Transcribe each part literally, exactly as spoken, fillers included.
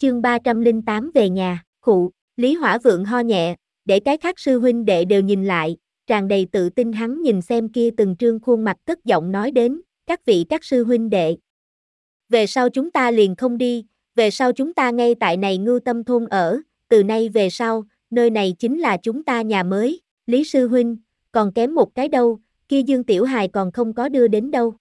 Chương ba trăm lẻ tám về nhà, khụ, Lý Hỏa Vượng ho nhẹ, để cái khác sư huynh đệ đều nhìn lại, tràn đầy tự tin hắn nhìn xem kia từng trương khuôn mặt cất giọng nói đến, các vị các sư huynh đệ. Về sau chúng ta liền không đi, về sau chúng ta ngay tại này Ngưu Tâm thôn ở, từ nay về sau, nơi này chính là chúng ta nhà mới, Lý sư huynh, còn kém một cái đâu, kia Dương Tiểu Hài còn không có đưa đến đâu.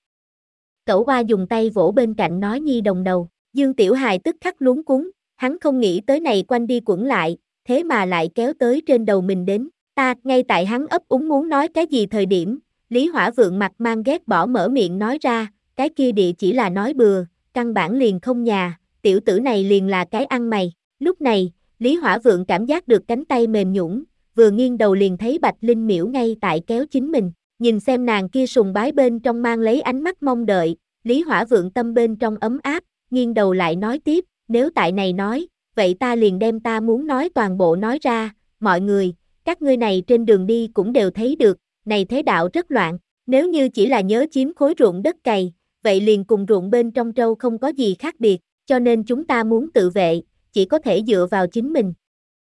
Cẩu Hoa dùng tay vỗ bên cạnh nói nhi đồng đầu, Dương Tiểu Hài tức khắc luống cuống, hắn không nghĩ tới này quanh đi quẩn lại, thế mà lại kéo tới trên đầu mình đến, ta, ngay tại hắn ấp úng muốn nói cái gì thời điểm, Lý Hỏa Vượng mặt mang ghét bỏ mở miệng nói ra, cái kia địa chỉ là nói bừa, căn bản liền không nhà, tiểu tử này liền là cái ăn mày, lúc này, Lý Hỏa Vượng cảm giác được cánh tay mềm nhũn, vừa nghiêng đầu liền thấy Bạch Linh Miễu ngay tại kéo chính mình, nhìn xem nàng kia sùng bái bên trong mang lấy ánh mắt mong đợi, Lý Hỏa Vượng tâm bên trong ấm áp, nghiêng đầu lại nói tiếp, nếu tại này nói, vậy ta liền đem ta muốn nói toàn bộ nói ra, mọi người, các ngươi này trên đường đi cũng đều thấy được, này thế đạo rất loạn, nếu như chỉ là nhớ chiếm khối ruộng đất cày, vậy liền cùng ruộng bên trong trâu không có gì khác biệt, cho nên chúng ta muốn tự vệ, chỉ có thể dựa vào chính mình.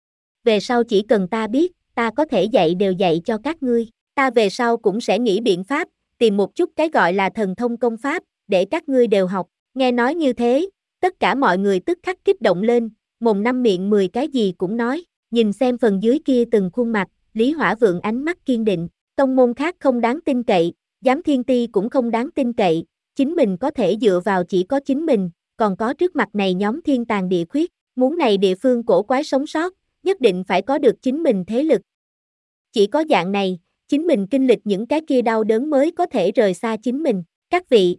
Về sau chỉ cần ta biết, ta có thể dạy đều dạy cho các ngươi, ta về sau cũng sẽ nghĩ biện pháp, tìm một chút cái gọi là thần thông công pháp, để các ngươi đều học, nghe nói như thế, tất cả mọi người tức khắc kích động lên, mồm năm miệng mười cái gì cũng nói, nhìn xem phần dưới kia từng khuôn mặt, Lý Hỏa Vượng ánh mắt kiên định, tông môn khác không đáng tin cậy, giám thiên ti cũng không đáng tin cậy, chính mình có thể dựa vào chỉ có chính mình, còn có trước mặt này nhóm thiên tàn địa khuyết, muốn này địa phương cổ quái sống sót, nhất định phải có được chính mình thế lực. Chỉ có dạng này, chính mình kinh lịch những cái kia đau đớn mới có thể rời xa chính mình, các vị.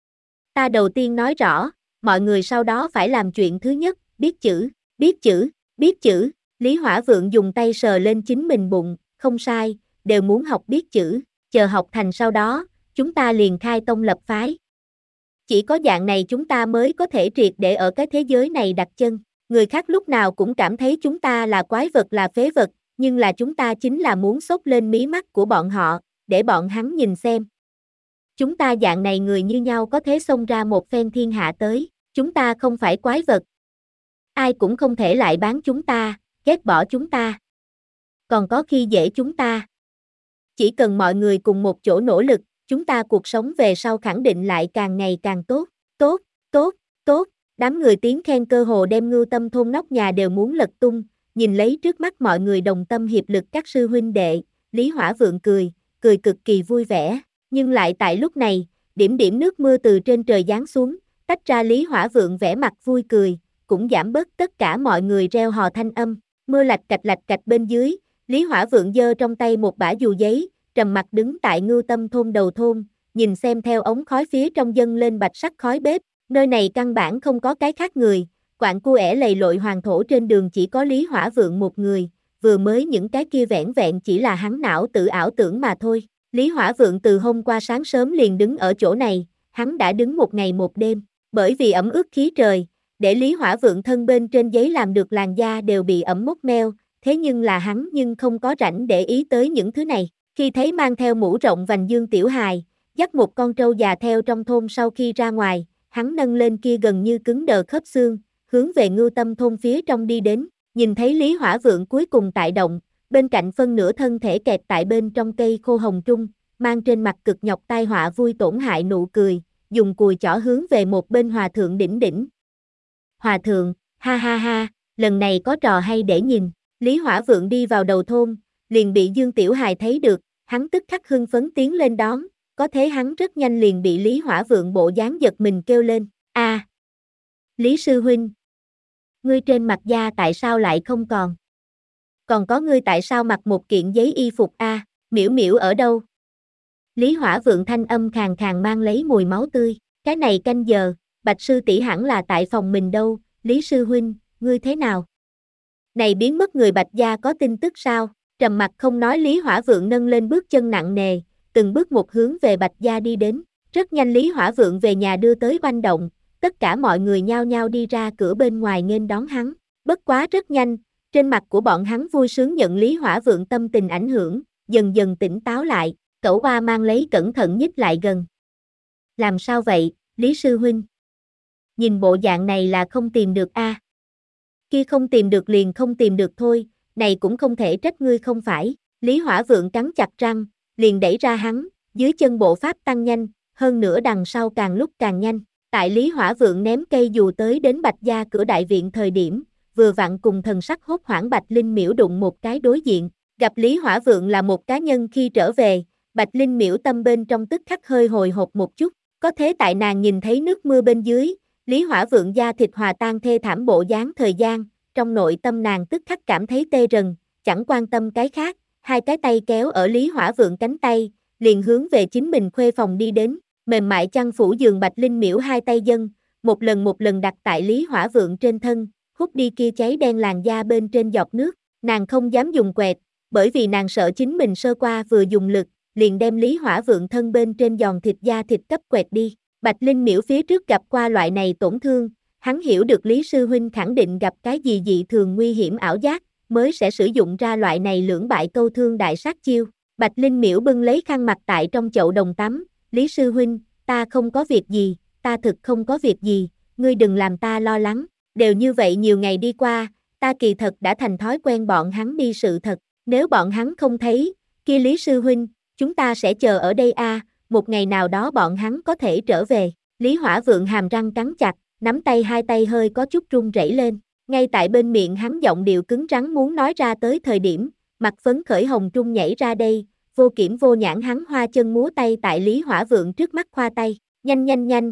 Ta đầu tiên nói rõ, mọi người sau đó phải làm chuyện thứ nhất, biết chữ, biết chữ, biết chữ, Lý Hỏa Vượng dùng tay sờ lên chính mình bụng, không sai, đều muốn học biết chữ, chờ học thành sau đó, chúng ta liền khai tông lập phái. Chỉ có dạng này chúng ta mới có thể triệt để ở cái thế giới này đặt chân, người khác lúc nào cũng cảm thấy chúng ta là quái vật là phế vật, nhưng là chúng ta chính là muốn xốc lên mí mắt của bọn họ, để bọn hắn nhìn xem. Chúng ta dạng này người như nhau có thể xông ra một phen thiên hạ tới, chúng ta không phải quái vật. Ai cũng không thể lại bán chúng ta, ghét bỏ chúng ta. Còn có khi dễ chúng ta. Chỉ cần mọi người cùng một chỗ nỗ lực, chúng ta cuộc sống về sau khẳng định lại càng ngày càng tốt, tốt, tốt, tốt. Đám người tiếng khen cơ hồ đem Ngưu Tâm thôn nóc nhà đều muốn lật tung, nhìn lấy trước mắt mọi người đồng tâm hiệp lực các sư huynh đệ, Lý Hỏa Vượng cười, cười cực kỳ vui vẻ, nhưng lại tại lúc này, điểm điểm nước mưa từ trên trời giáng xuống, tách ra Lý Hỏa Vượng vẻ mặt vui cười, cũng giảm bớt tất cả mọi người reo hò thanh âm, mưa lạch cạch lạch cạch bên dưới, Lý Hỏa Vượng giơ trong tay một bả dù giấy, trầm mặt đứng tại Ngưu Tâm thôn đầu thôn, nhìn xem theo ống khói phía trong dâng lên bạch sắc khói bếp, nơi này căn bản không có cái khác người, quạng cu ẻ lầy lội hoàng thổ trên đường chỉ có Lý Hỏa Vượng một người, vừa mới những cái kia vẻn vẹn chỉ là hắn não tự ảo tưởng mà thôi. Lý Hỏa Vượng từ hôm qua sáng sớm liền đứng ở chỗ này, hắn đã đứng một ngày một đêm, bởi vì ẩm ướt khí trời, để Lý Hỏa Vượng thân bên trên giấy làm được làn da đều bị ẩm mốc meo, thế nhưng là hắn nhưng không có rảnh để ý tới những thứ này, khi thấy mang theo mũ rộng vành Dương Tiểu Hài, dắt một con trâu già theo trong thôn sau khi ra ngoài, hắn nâng lên kia gần như cứng đờ khớp xương, hướng về Ngưu Tâm thôn phía trong đi đến, nhìn thấy Lý Hỏa Vượng cuối cùng tại động, bên cạnh phân nửa thân thể kẹt tại bên trong cây khô hồng trung, mang trên mặt cực nhọc tai họa vui tổn hại nụ cười, dùng cùi chỏ hướng về một bên hòa thượng đỉnh đỉnh. Hòa thượng, ha ha ha, lần này có trò hay để nhìn, Lý Hỏa Vượng đi vào đầu thôn, liền bị Dương Tiểu Hài thấy được, hắn tức khắc hưng phấn tiến lên đón, có thế hắn rất nhanh liền bị Lý Hỏa Vượng bộ dáng giật mình kêu lên, a, à, Lý sư huynh, ngươi trên mặt da tại sao lại không còn? Còn có ngươi tại sao mặc một kiện giấy y phục a, à, Miễu Miễu ở đâu? Lý Hỏa Vượng thanh âm khàn khàn mang lấy mùi máu tươi, cái này canh giờ, Bạch sư tỷ hẳn là tại phòng mình đâu, Lý sư huynh, ngươi thế nào? Này biến mất người Bạch gia có tin tức sao? Trầm mặt không nói Lý Hỏa Vượng nâng lên bước chân nặng nề, từng bước một hướng về Bạch gia đi đến, rất nhanh Lý Hỏa Vượng về nhà đưa tới oanh động, tất cả mọi người nhao nhao đi ra cửa bên ngoài nghênh đón hắn, bất quá rất nhanh, trên mặt của bọn hắn vui sướng nhận Lý Hỏa Vượng tâm tình ảnh hưởng, dần dần tỉnh táo lại, Cẩu Hoa mang lấy cẩn thận nhích lại gần. Làm sao vậy, Lý sư huynh? Nhìn bộ dạng này là không tìm được a. Kia không tìm được liền không tìm được thôi, này cũng không thể trách ngươi không phải. Lý Hỏa Vượng cắn chặt răng, liền đẩy ra hắn, dưới chân bộ pháp tăng nhanh, hơn nữa đằng sau càng lúc càng nhanh. Tại Lý Hỏa Vượng ném cây dù tới đến Bạch gia cửa đại viện thời điểm, vừa vặn cùng thần sắc hốt hoảng Bạch Linh Miễu đụng một cái đối diện. Gặp Lý Hỏa Vượng là một cá nhân khi trở về, Bạch Linh Miễu tâm bên trong tức khắc hơi hồi hộp một chút, có thế tại nàng nhìn thấy nước mưa bên dưới, Lý Hỏa Vượng da thịt hòa tan thê thảm bộ dáng thời gian, trong nội tâm nàng tức khắc cảm thấy tê rần, chẳng quan tâm cái khác, hai cái tay kéo ở Lý Hỏa Vượng cánh tay, liền hướng về chính mình khuê phòng đi đến, mềm mại chăn phủ giường Bạch Linh Miễu hai tay dâng, một lần một lần đặt tại Lý Hỏa Vượng trên thân, hút đi kia cháy đen làn da bên trên giọt nước, nàng không dám dùng quẹt, bởi vì nàng sợ chính mình sơ qua vừa dùng lực, liền đem Lý Hỏa Vượng thân bên trên giòn thịt da thịt cấp quẹt đi. Bạch Linh Miễu phía trước gặp qua loại này tổn thương, hắn hiểu được Lý Sư Huynh khẳng định gặp cái gì dị thường nguy hiểm ảo giác, mới sẽ sử dụng ra loại này lưỡng bại câu thương đại sát chiêu. Bạch Linh Miễu bưng lấy khăn mặt tại trong chậu đồng tắm, Lý Sư Huynh, ta không có việc gì, ta thực không có việc gì, ngươi đừng làm ta lo lắng, đều như vậy nhiều ngày đi qua, ta kỳ thật đã thành thói quen bọn hắn đi sự thật, nếu bọn hắn không thấy, kia Lý Sư Huynh, chúng ta sẽ chờ ở đây a, à, một ngày nào đó bọn hắn có thể trở về. Lý Hỏa Vượng hàm răng cắn chặt, nắm tay hai tay hơi có chút run rẩy lên, ngay tại bên miệng hắn giọng điệu cứng rắn muốn nói ra tới thời điểm, mặt phấn khởi hồng trung nhảy ra đây, vô kiểm vô nhãn hắn hoa chân múa tay tại Lý Hỏa Vượng trước mắt khoa tay, nhanh nhanh nhanh.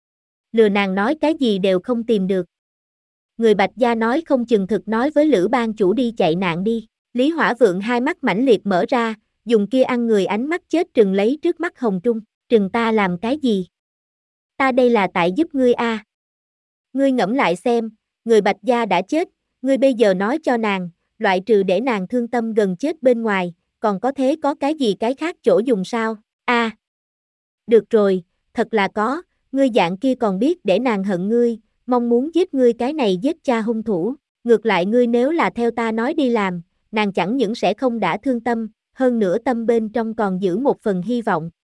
Lừa nàng nói cái gì đều không tìm được. Người Bạch gia nói không chừng thực nói với Lữ ban chủ đi chạy nạn đi. Lý Hỏa Vượng hai mắt mãnh liệt mở ra, dùng kia ăn người ánh mắt chết trừng lấy trước mắt hồng trung, trừng ta làm cái gì? Ta đây là tại giúp ngươi a. À. Ngươi ngẫm lại xem, người Bạch gia đã chết, ngươi bây giờ nói cho nàng, loại trừ để nàng thương tâm gần chết bên ngoài, còn có thế có cái gì cái khác chỗ dùng sao? A. À. Được rồi, thật là có, ngươi dạng kia còn biết để nàng hận ngươi, mong muốn giết ngươi cái này giết cha hung thủ, ngược lại ngươi nếu là theo ta nói đi làm, nàng chẳng những sẽ không đã thương tâm, hơn nữa tâm bên trong còn giữ một phần hy vọng,